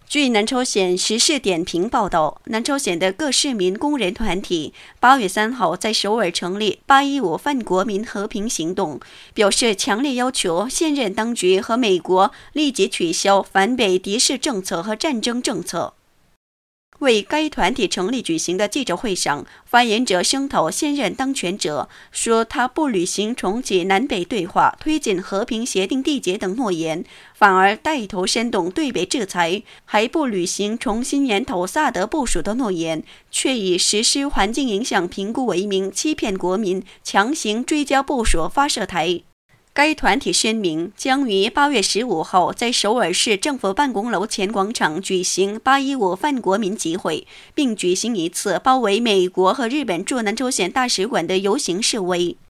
据南朝鲜时事点评报道，南朝鲜的各市民工人团体8月3号在首尔成立815泛国民和平行动，表示强烈要求现任当局和美国立即取消反北敌视政策和战争政策。为该团体成立举行的记者会上，发言者声讨现任当权者，说他不履行重启南北对话、推进和平协定缔结等诺言，反而带头煽动对北制裁，还不履行重新研讨萨德部署的诺言，却以实施环境影响评估为名欺骗国民，强行追加部署发射台。该团体声明将于8月15号在首尔市政府办公楼前广场举行815泛国民集会，并举行一次包围美国和日本驻南朝鲜大使馆的游行示威。